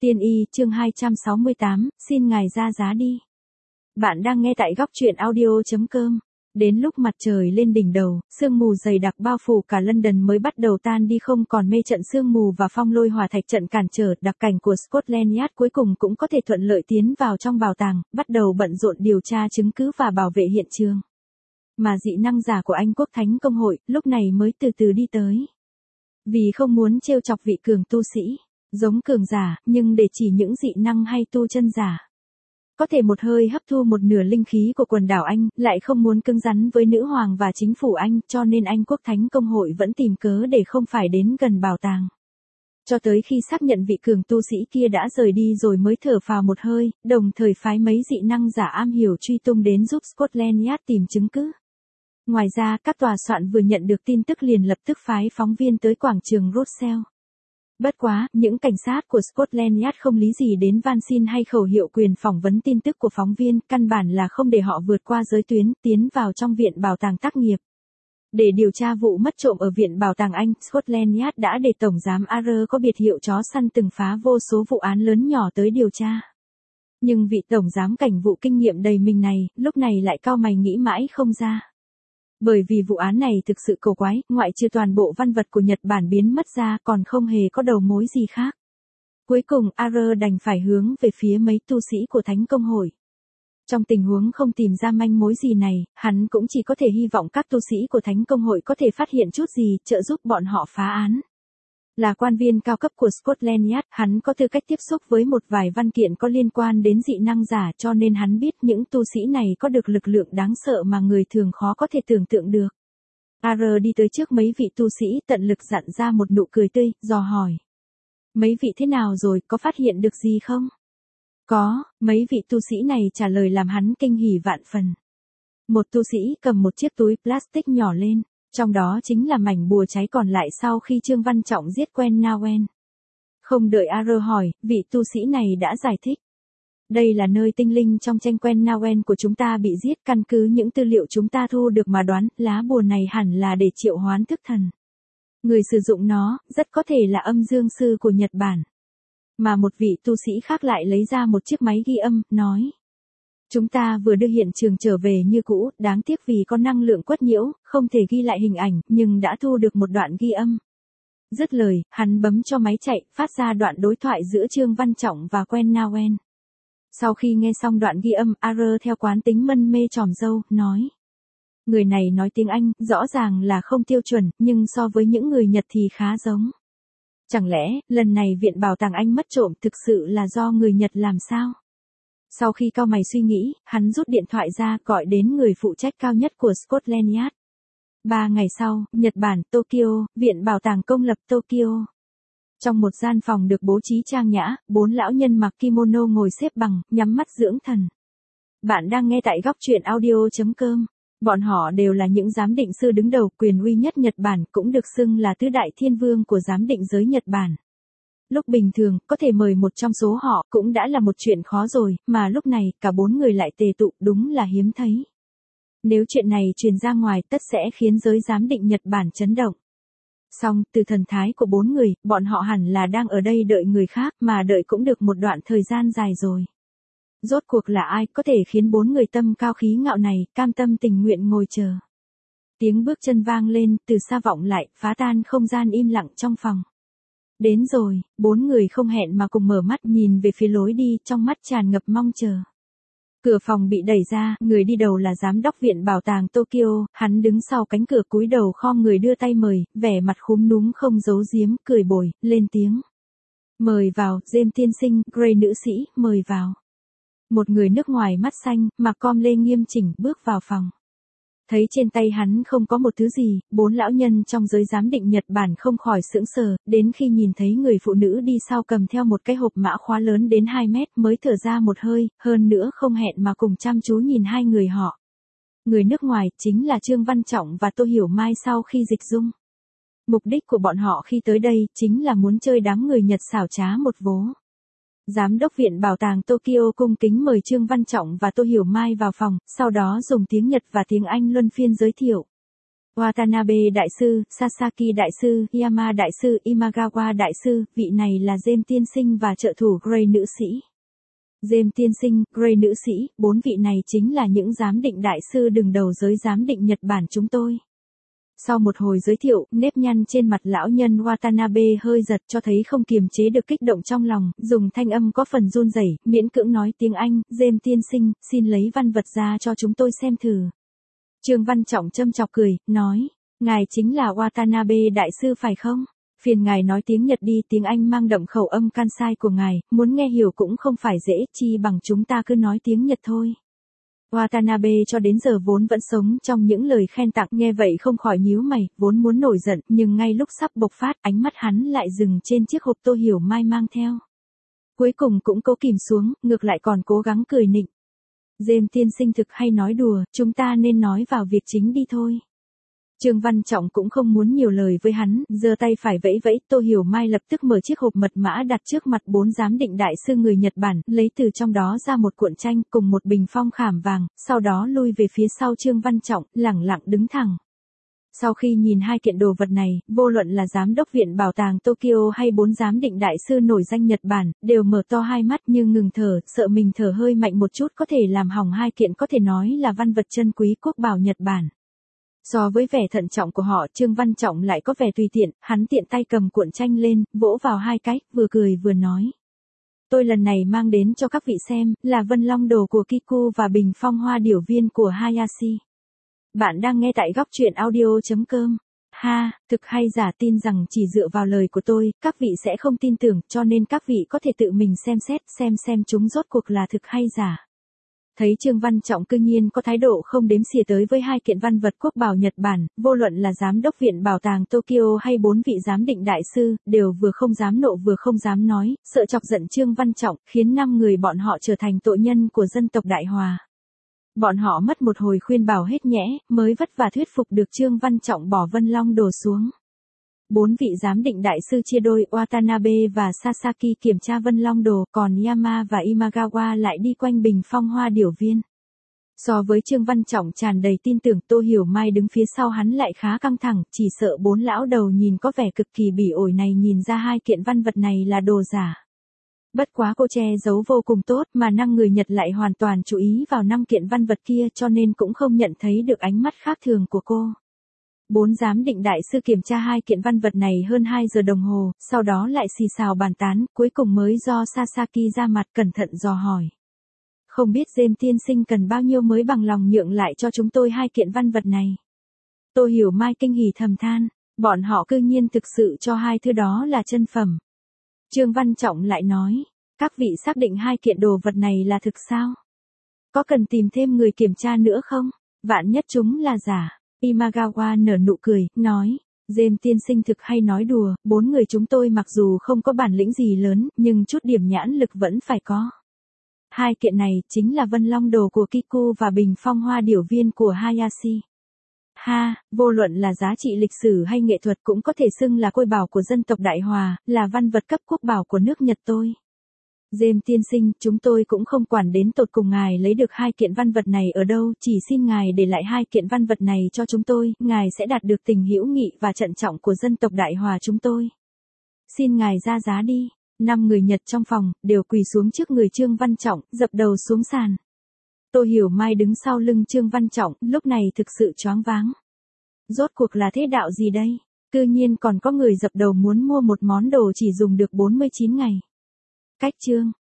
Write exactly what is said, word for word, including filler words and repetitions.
Tiên y chương hai trăm sáu mươi tám, xin ngài ra giá đi. Bạn đang nghe tại góc truyện audio.com. Đến lúc mặt trời lên đỉnh đầu, sương mù dày đặc bao phủ cả London mới bắt đầu tan đi, không còn mê trận sương mù và phong lôi hỏa thạch trận cản trở. Đặc cảnh của Scotland Yard cuối cùng cũng có thể thuận lợi tiến vào trong bảo tàng, bắt đầu bận rộn điều tra chứng cứ và bảo vệ hiện trường. Mà dị năng giả của Anh Quốc Thánh Công hội lúc này mới từ từ đi tới. Vì không muốn trêu chọc vị cường tu sĩ, giống cường giả, nhưng để chỉ những dị năng hay tu chân giả có thể một hơi hấp thu một nửa linh khí của quần đảo Anh, lại không muốn cứng rắn với nữ hoàng và chính phủ Anh, cho nên Anh Quốc Thánh Công hội vẫn tìm cớ để không phải đến gần bảo tàng. Cho tới khi xác nhận vị cường tu sĩ kia đã rời đi rồi mới thở phào một hơi, đồng thời phái mấy dị năng giả am hiểu truy tung đến giúp Scotland Yard tìm chứng cứ. Ngoài ra, các tòa soạn vừa nhận được tin tức liền lập tức phái phóng viên tới quảng trường Rothschild. Bất quá, những cảnh sát của Scotland Yard không lý gì đến van xin hay khẩu hiệu quyền phỏng vấn tin tức của phóng viên, căn bản là không để họ vượt qua giới tuyến, tiến vào trong viện bảo tàng tác nghiệp. Để điều tra vụ mất trộm ở viện bảo tàng Anh, Scotland Yard đã để Tổng giám a rờ có biệt hiệu chó săn từng phá vô số vụ án lớn nhỏ tới điều tra. Nhưng vị Tổng giám cảnh vụ kinh nghiệm đầy mình này, lúc này lại cau mày nghĩ mãi không ra. Bởi vì vụ án này thực sự cổ quái, ngoại trừ toàn bộ văn vật của Nhật Bản biến mất ra còn không hề có đầu mối gì khác. Cuối cùng a rờ đành phải hướng về phía mấy tu sĩ của Thánh Công hội. Trong tình huống không tìm ra manh mối gì này, hắn cũng chỉ có thể hy vọng các tu sĩ của Thánh Công hội có thể phát hiện chút gì, trợ giúp bọn họ phá án. Là quan viên cao cấp của Scotland Yard, hắn có tư cách tiếp xúc với một vài văn kiện có liên quan đến dị năng giả, cho nên hắn biết những tu sĩ này có được lực lượng đáng sợ mà người thường khó có thể tưởng tượng được. a rờ đi tới trước mấy vị tu sĩ, tận lực dặn ra một nụ cười tươi, dò hỏi. Mấy vị thế nào rồi, có phát hiện được gì không? Có, mấy vị tu sĩ này trả lời làm hắn kinh hỉ vạn phần. Một tu sĩ cầm một chiếc túi plastic nhỏ lên. Trong đó chính là mảnh bùa cháy còn lại sau khi Trương Văn Trọng giết Quen Nawen. Không đợi a rờ hỏi, vị tu sĩ này đã giải thích. Đây là nơi tinh linh trong tranh Quen Nawen của chúng ta bị giết, căn cứ những tư liệu chúng ta thu được mà đoán, lá bùa này hẳn là để triệu hoán thức thần. Người sử dụng nó, rất có thể là âm dương sư của Nhật Bản. Mà một vị tu sĩ khác lại lấy ra một chiếc máy ghi âm, nói. Chúng ta vừa đưa hiện trường trở về như cũ, đáng tiếc vì có năng lượng quất nhiễu, không thể ghi lại hình ảnh, nhưng đã thu được một đoạn ghi âm. Dứt lời, hắn bấm cho máy chạy, phát ra đoạn đối thoại giữa Trương Văn Trọng và Quen Nawen. Sau khi nghe xong đoạn ghi âm, a rờ theo quán tính mân mê tròm dâu, nói. Người này nói tiếng Anh, rõ ràng là không tiêu chuẩn, nhưng so với những người Nhật thì khá giống. Chẳng lẽ, lần này viện bảo tàng Anh mất trộm thực sự là do người Nhật làm sao? Sau khi cau mày suy nghĩ, hắn rút điện thoại ra, gọi đến người phụ trách cao nhất của Scotland Yard. Ba ngày sau, Nhật Bản, Tokyo, Viện Bảo tàng Công lập Tokyo. Trong một gian phòng được bố trí trang nhã, bốn lão nhân mặc kimono ngồi xếp bằng, nhắm mắt dưỡng thần. Bạn đang nghe tại góc truyện audio.com. Bọn họ đều là những giám định sư đứng đầu, quyền uy nhất Nhật Bản, cũng được xưng là tứ đại thiên vương của giám định giới Nhật Bản. Lúc bình thường, có thể mời một trong số họ cũng đã là một chuyện khó rồi, mà lúc này, cả bốn người lại tề tụ, đúng là hiếm thấy. Nếu chuyện này truyền ra ngoài, tất sẽ khiến giới giám định Nhật Bản chấn động. Song, từ thần thái của bốn người, bọn họ hẳn là đang ở đây đợi người khác, mà đợi cũng được một đoạn thời gian dài rồi. Rốt cuộc là ai có thể khiến bốn người tâm cao khí ngạo này, cam tâm tình nguyện ngồi chờ. Tiếng bước chân vang lên, từ xa vọng lại, phá tan không gian im lặng trong phòng. Đến rồi, bốn người không hẹn mà cùng mở mắt nhìn về phía lối đi, trong mắt tràn ngập mong chờ. Cửa phòng bị đẩy ra, người đi đầu là giám đốc viện bảo tàng Tokyo, hắn đứng sau cánh cửa cúi đầu khom người đưa tay mời, vẻ mặt khúm núm không giấu giếm, cười bồi, lên tiếng. Mời vào, James tiên sinh, Gray nữ sĩ, mời vào. Một người nước ngoài mắt xanh, mặc com lê nghiêm chỉnh, bước vào phòng. Thấy trên tay hắn không có một thứ gì, bốn lão nhân trong giới giám định Nhật Bản không khỏi sững sờ, đến khi nhìn thấy người phụ nữ đi sau cầm theo một cái hộp mã khóa lớn đến hai mét mới thở ra một hơi, hơn nữa không hẹn mà cùng chăm chú nhìn hai người họ. Người nước ngoài chính là Trương Văn Trọng và Tô Hiểu Mai sau khi dịch dung. Mục đích của bọn họ khi tới đây chính là muốn chơi đám người Nhật xảo trá một vố. Giám đốc viện bảo tàng Tokyo cung kính mời Trương Văn Trọng và Tô Hiểu Mai vào phòng, sau đó dùng tiếng Nhật và tiếng Anh luân phiên giới thiệu. Watanabe đại sư, Sasaki đại sư, Yama đại sư, Imagawa đại sư, vị này là James tiên sinh và trợ thủ Gray nữ sĩ. James tiên sinh, Gray nữ sĩ, bốn vị này chính là những giám định đại sư đứng đầu giới giám định Nhật Bản chúng tôi. Sau một hồi giới thiệu, nếp nhăn trên mặt lão nhân Watanabe hơi giật cho thấy không kiềm chế được kích động trong lòng, dùng thanh âm có phần run rẩy, miễn cưỡng nói tiếng Anh, James tiên sinh, xin lấy văn vật ra cho chúng tôi xem thử. Trương Văn Trọng châm chọc cười, nói, ngài chính là Watanabe đại sư phải không? Phiền ngài nói tiếng Nhật đi, tiếng Anh mang đậm khẩu âm Kansai của ngài, muốn nghe hiểu cũng không phải dễ, chi bằng chúng ta cứ nói tiếng Nhật thôi. Watanabe cho đến giờ vốn vẫn sống trong những lời khen tặng, nghe vậy không khỏi nhíu mày, vốn muốn nổi giận, nhưng ngay lúc sắp bộc phát, ánh mắt hắn lại dừng trên chiếc hộp Tô Hiểu Mai mang theo. Cuối cùng cũng cố kìm xuống, ngược lại còn cố gắng cười nịnh. James tiên sinh thực hay nói đùa, chúng ta nên nói vào việc chính đi thôi. Trương Văn Trọng cũng không muốn nhiều lời với hắn, giơ tay phải vẫy vẫy, Tô Hiểu Mai lập tức mở chiếc hộp mật mã đặt trước mặt bốn giám định đại sư người Nhật Bản, lấy từ trong đó ra một cuộn tranh cùng một bình phong khảm vàng, sau đó lui về phía sau Trương Văn Trọng, lẳng lặng đứng thẳng. Sau khi nhìn hai kiện đồ vật này, vô luận là giám đốc viện bảo tàng Tokyo hay bốn giám định đại sư nổi danh Nhật Bản, đều mở to hai mắt như ngừng thở, sợ mình thở hơi mạnh một chút có thể làm hỏng hai kiện có thể nói là văn vật chân quý quốc bảo Nhật Bản. So với vẻ thận trọng của họ, Trương Văn Trọng lại có vẻ tùy tiện, hắn tiện tay cầm cuộn tranh lên, vỗ vào hai cái, vừa cười vừa nói. Tôi lần này mang đến cho các vị xem, là vân long đồ của Kiku và bình phong hoa điểu viên của Hayashi. Bạn đang nghe tại góc truyện audio chấm com. Ha, thực hay giả, tin rằng chỉ dựa vào lời của tôi, các vị sẽ không tin tưởng, cho nên các vị có thể tự mình xem xét, xem xem chúng rốt cuộc là thực hay giả. Thấy Trương Văn Trọng cư nhiên có thái độ không đếm xỉa tới với hai kiện văn vật quốc bảo Nhật Bản, vô luận là giám đốc viện bảo tàng Tokyo hay bốn vị giám định đại sư, đều vừa không dám nộ vừa không dám nói, sợ chọc giận Trương Văn Trọng, khiến năm người bọn họ trở thành tội nhân của dân tộc Đại Hòa. Bọn họ mất một hồi khuyên bảo hết nhẽ, mới vất vả thuyết phục được Trương Văn Trọng bỏ vân long đồ xuống. Bốn vị giám định đại sư chia đôi, Watanabe và Sasaki kiểm tra vân long đồ, còn Yama và Imagawa lại đi quanh bình phong hoa điểu viên. So với Trương Văn Trọng tràn đầy tin tưởng, Tô Hiểu Mai đứng phía sau hắn lại khá căng thẳng, chỉ sợ bốn lão đầu nhìn có vẻ cực kỳ bỉ ổi này nhìn ra hai kiện văn vật này là đồ giả. Bất quá cô che giấu vô cùng tốt, mà năng người Nhật lại hoàn toàn chú ý vào năm kiện văn vật kia cho nên cũng không nhận thấy được ánh mắt khác thường của cô. Bốn giám định đại sư kiểm tra hai kiện văn vật này hơn hai giờ đồng hồ, sau đó lại xì xào bàn tán, cuối cùng mới do Sasaki ra mặt cẩn thận dò hỏi. Không biết James tiên sinh cần bao nhiêu mới bằng lòng nhượng lại cho chúng tôi hai kiện văn vật này. Tô Hiểu Mai kinh hỉ thầm than, bọn họ cư nhiên thực sự cho hai thứ đó là chân phẩm. Trương Văn Trọng lại nói, các vị xác định hai kiện đồ vật này là thực sao? Có cần tìm thêm người kiểm tra nữa không? Vạn nhất chúng là giả. Imagawa nở nụ cười, nói, James tiên sinh thực hay nói đùa, bốn người chúng tôi mặc dù không có bản lĩnh gì lớn, nhưng chút điểm nhãn lực vẫn phải có. Hai kiện này chính là vân long đồ của Kiku và bình phong hoa điểu viên của Hayashi. Ha, vô luận là giá trị lịch sử hay nghệ thuật cũng có thể xưng là côi bảo của dân tộc Đại Hòa, là văn vật cấp quốc bảo của nước Nhật tôi. James tiên sinh, chúng tôi cũng không quản đến tột cùng ngài lấy được hai kiện văn vật này ở đâu, chỉ xin ngài để lại hai kiện văn vật này cho chúng tôi, ngài sẽ đạt được tình hữu nghị và trân trọng của dân tộc Đại Hòa chúng tôi. Xin ngài ra giá đi. Năm người Nhật trong phòng, đều quỳ xuống trước người Trương Văn Trọng, dập đầu xuống sàn. Tô Hiểu Mai đứng sau lưng Trương Văn Trọng, lúc này thực sự choáng váng. Rốt cuộc là thế đạo gì đây? Cư nhiên còn có người dập đầu muốn mua một món đồ chỉ dùng được bốn mươi chín ngày. Cách chương